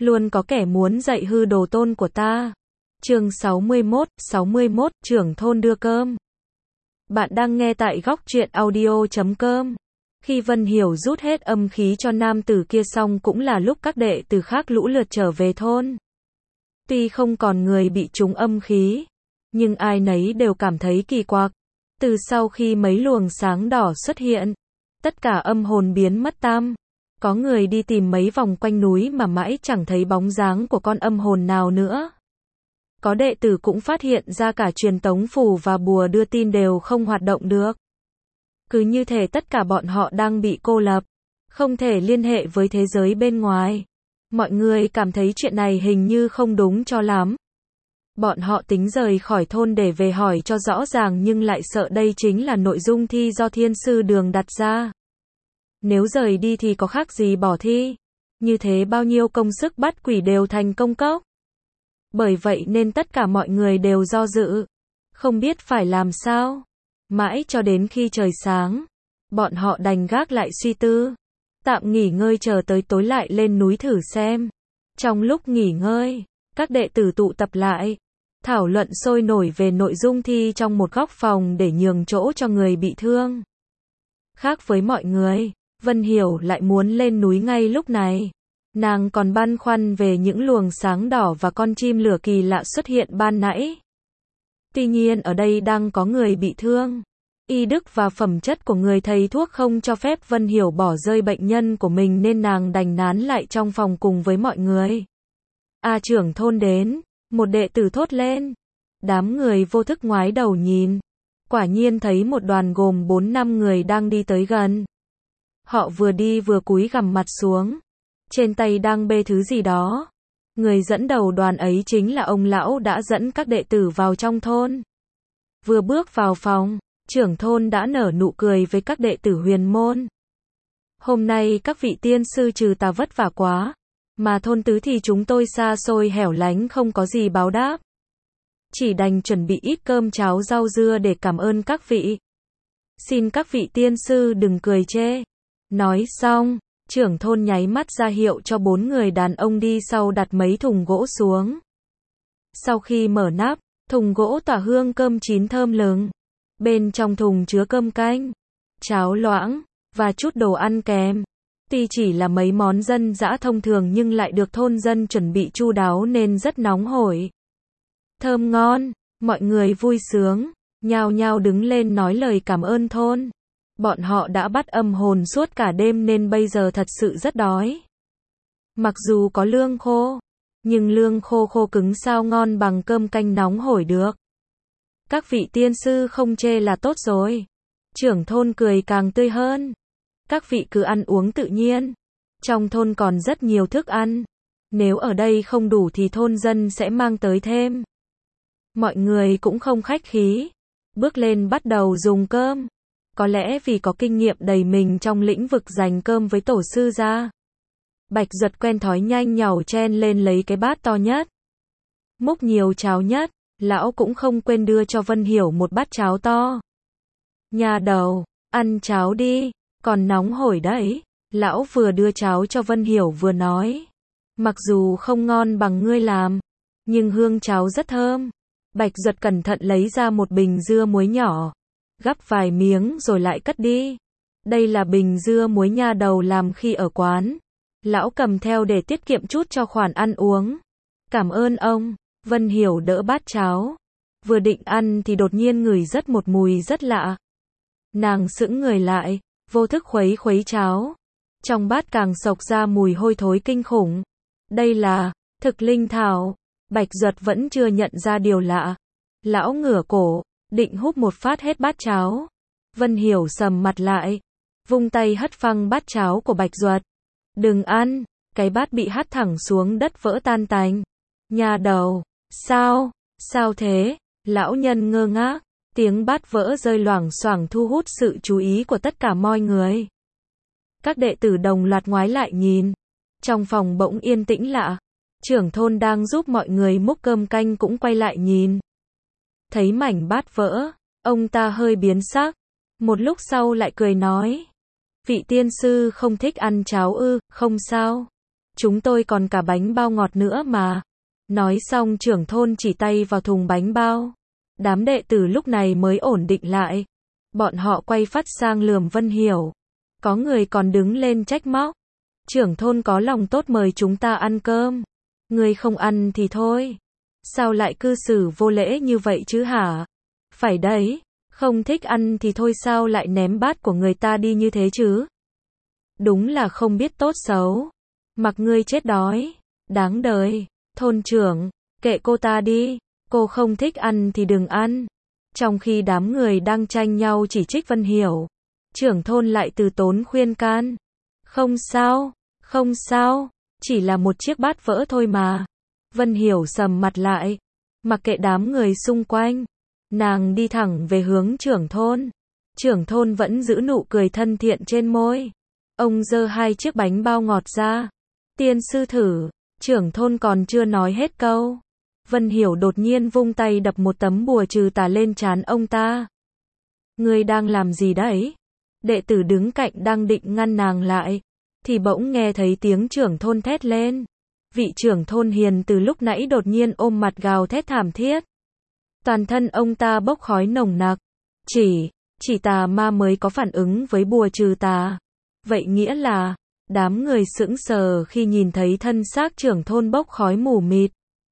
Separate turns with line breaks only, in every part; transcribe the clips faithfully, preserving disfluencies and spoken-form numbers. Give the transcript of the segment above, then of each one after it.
luôn có kẻ muốn dạy hư đồ tôn của ta. Chương sáu mươi mốt, sáu mươi mốt, trưởng thôn đưa cơm. Bạn đang nghe tại góc truyện audio chấm com. Khi Vân Hiểu rút hết âm khí cho nam tử kia xong cũng là lúc các đệ tử khác lũ lượt trở về thôn. Tuy không còn người bị trúng âm khí, nhưng ai nấy đều cảm thấy kỳ quặc. Từ sau khi mấy luồng sáng đỏ xuất hiện, tất cả âm hồn biến mất tăm. Có người đi tìm mấy vòng quanh núi mà mãi chẳng thấy bóng dáng của con âm hồn nào nữa. Có đệ tử cũng phát hiện ra cả truyền tống phù và bùa đưa tin đều không hoạt động được. Cứ như thể tất cả bọn họ đang bị cô lập, không thể liên hệ với thế giới bên ngoài. Mọi người cảm thấy chuyện này hình như không đúng cho lắm. Bọn họ tính rời khỏi thôn để về hỏi cho rõ ràng nhưng lại sợ đây chính là nội dung thi do thiên sư đường đặt ra. Nếu rời đi thì có khác gì bỏ thi. Như thế bao nhiêu công sức bắt quỷ đều thành công cốc. Bởi vậy nên tất cả mọi người đều do dự, không biết phải làm sao. Mãi cho đến khi trời sáng, bọn họ đành gác lại suy tư, tạm nghỉ ngơi chờ tới tối lại lên núi thử xem. Trong lúc nghỉ ngơi, các đệ tử tụ tập lại, thảo luận sôi nổi về nội dung thi trong một góc phòng để nhường chỗ cho người bị thương. Khác với mọi người, Vân Hiểu lại muốn lên núi ngay lúc này. Nàng còn băn khoăn về những luồng sáng đỏ và con chim lửa kỳ lạ xuất hiện ban nãy. Tuy nhiên ở đây đang có người bị thương. Y đức và phẩm chất của người thầy thuốc không cho phép Vân Hiểu bỏ rơi bệnh nhân của mình nên nàng đành nán lại trong phòng cùng với mọi người. A trưởng thôn đến, một đệ tử thốt lên. Đám người vô thức ngoái đầu nhìn. Quả nhiên thấy một đoàn gồm bốn năm người đang đi tới gần. Họ vừa đi vừa cúi gằm mặt xuống. Trên tay đang bê thứ gì đó. Người dẫn đầu đoàn ấy chính là ông lão đã dẫn các đệ tử vào trong thôn. Vừa bước vào phòng, trưởng thôn đã nở nụ cười với các đệ tử huyền môn. Hôm nay các vị tiên sư trừ tà vất vả quá, mà thôn tứ thì chúng tôi xa xôi hẻo lánh không có gì báo đáp. Chỉ đành chuẩn bị ít cơm cháo rau dưa để cảm ơn các vị. Xin các vị tiên sư đừng cười chê. Nói xong, trưởng thôn nháy mắt ra hiệu cho bốn người đàn ông đi sau đặt mấy thùng gỗ xuống. Sau khi mở nắp, thùng gỗ tỏa hương cơm chín thơm lừng. Bên trong thùng chứa cơm canh, cháo loãng, và chút đồ ăn kèm. Tuy chỉ là mấy món dân dã thông thường nhưng lại được thôn dân chuẩn bị chu đáo nên rất nóng hổi. Thơm ngon, mọi người vui sướng, nhao nhao đứng lên nói lời cảm ơn thôn. Bọn họ đã bắt âm hồn suốt cả đêm nên bây giờ thật sự rất đói. Mặc dù có lương khô, nhưng lương khô khô cứng sao ngon bằng cơm canh nóng hổi được. Các vị tiên sư không chê là tốt rồi. Trưởng thôn cười càng tươi hơn. Các vị cứ ăn uống tự nhiên. Trong thôn còn rất nhiều thức ăn. Nếu ở đây không đủ thì thôn dân sẽ mang tới thêm. Mọi người cũng không khách khí. Bước lên bắt đầu dùng cơm. Có lẽ vì có kinh nghiệm đầy mình trong lĩnh vực dành cơm với tổ sư ra. Bạch Duật quen thói nhanh nhảu chen lên lấy cái bát to nhất. Múc nhiều cháo nhất, lão cũng không quên đưa cho Vân Hiểu một bát cháo to. Nhà đầu, ăn cháo đi, còn nóng hổi đấy. Lão vừa đưa cháo cho Vân Hiểu vừa nói. Mặc dù không ngon bằng ngươi làm, nhưng hương cháo rất thơm. Bạch Duật cẩn thận lấy ra một bình dưa muối nhỏ. Gắp vài miếng rồi lại cất đi. Đây là bình dưa muối nha đầu làm khi ở quán. Lão cầm theo để tiết kiệm chút cho khoản ăn uống. Cảm ơn ông. Vân Hiểu đỡ bát cháo. Vừa định ăn thì đột nhiên ngửi rất một mùi rất lạ. Nàng sững người lại, vô thức khuấy khuấy cháo. Trong bát càng xộc ra mùi hôi thối kinh khủng. Đây là thực linh thảo. Bạch Duật vẫn chưa nhận ra điều lạ. Lão ngửa cổ, định húp một phát hết bát cháo. Vân Hiểu sầm mặt lại, vung tay hất phăng bát cháo của Bạch Duật. Đừng ăn, cái bát bị hất thẳng xuống đất vỡ tan tành. Nhà đầu, sao, sao thế? Lão nhân ngơ ngác, tiếng bát vỡ rơi loảng xoảng thu hút sự chú ý của tất cả mọi người. Các đệ tử đồng loạt ngoái lại nhìn. Trong phòng bỗng yên tĩnh lạ. Trưởng thôn đang giúp mọi người múc cơm canh cũng quay lại nhìn. Thấy mảnh bát vỡ, ông ta hơi biến sắc. Một lúc sau lại cười nói. Vị tiên sư không thích ăn cháo ư, không sao. Chúng tôi còn cả bánh bao ngọt nữa mà. Nói xong trưởng thôn chỉ tay vào thùng bánh bao. Đám đệ tử lúc này mới ổn định lại. Bọn họ quay phát sang lườm Vân Hiểu. Có người còn đứng lên trách móc. Trưởng thôn có lòng tốt mời chúng ta ăn cơm. Người không ăn thì thôi. Sao lại cư xử vô lễ như vậy chứ hả? Phải đấy, không thích ăn thì thôi sao lại ném bát của người ta đi như thế chứ? Đúng là không biết tốt xấu. Mặc ngươi chết đói. Đáng đời. Thôn trưởng, kệ cô ta đi. Cô không thích ăn thì đừng ăn. Trong khi đám người đang tranh nhau chỉ trích Vân Hiểu, trưởng thôn lại từ tốn khuyên can. Không sao, không sao, chỉ là một chiếc bát vỡ thôi mà. Vân Hiểu sầm mặt lại, mặc kệ đám người xung quanh, nàng đi thẳng về hướng trưởng thôn. Trưởng thôn vẫn giữ nụ cười thân thiện trên môi. Ông giơ hai chiếc bánh bao ngọt ra. Tiên sư thử, trưởng thôn còn chưa nói hết câu. Vân Hiểu đột nhiên vung tay đập một tấm bùa trừ tà lên trán ông ta. Ngươi đang làm gì đấy? Đệ tử đứng cạnh đang định ngăn nàng lại, thì bỗng nghe thấy tiếng trưởng thôn thét lên. Vị trưởng thôn hiền từ lúc nãy đột nhiên ôm mặt gào thét thảm thiết. Toàn thân ông ta bốc khói nồng nặc. Chỉ, chỉ tà ma mới có phản ứng với bùa trừ tà. Vậy nghĩa là, đám người sững sờ khi nhìn thấy thân xác trưởng thôn bốc khói mù mịt.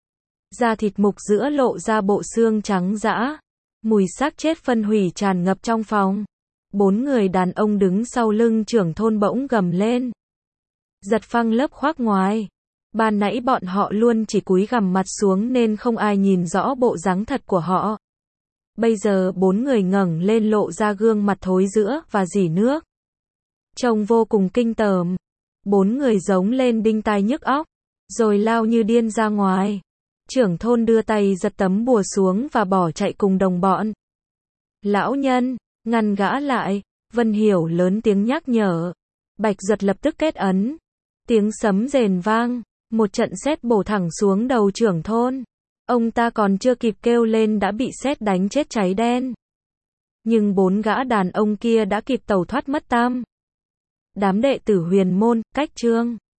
Da thịt mục giữa lộ ra bộ xương trắng dã. Mùi xác chết phân hủy tràn ngập trong phòng. Bốn người đàn ông đứng sau lưng trưởng thôn bỗng gầm lên. Giật phăng lớp khoác ngoài. Ban nãy bọn họ luôn chỉ cúi gằm mặt xuống nên không ai nhìn rõ bộ dáng thật của họ. Bây giờ bốn người ngẩng lên lộ ra gương mặt thối rữa và rỉ nước. Trông vô cùng kinh tởm. Bốn người giống lên đinh tai nhức óc, rồi lao như điên ra ngoài. Trưởng thôn đưa tay giật tấm bùa xuống và bỏ chạy cùng đồng bọn. Lão nhân, ngăn gã lại. Vân Hiểu lớn tiếng nhắc nhở. Bạch Duật lập tức kết ấn. Tiếng sấm rền vang, một trận sét bổ thẳng xuống đầu trưởng thôn. Ông ta còn chưa kịp kêu lên đã bị sét đánh chết cháy đen. Nhưng bốn gã đàn ông kia đã kịp tẩu thoát mất tăm. Đám đệ tử Huyền Môn, Cách Trương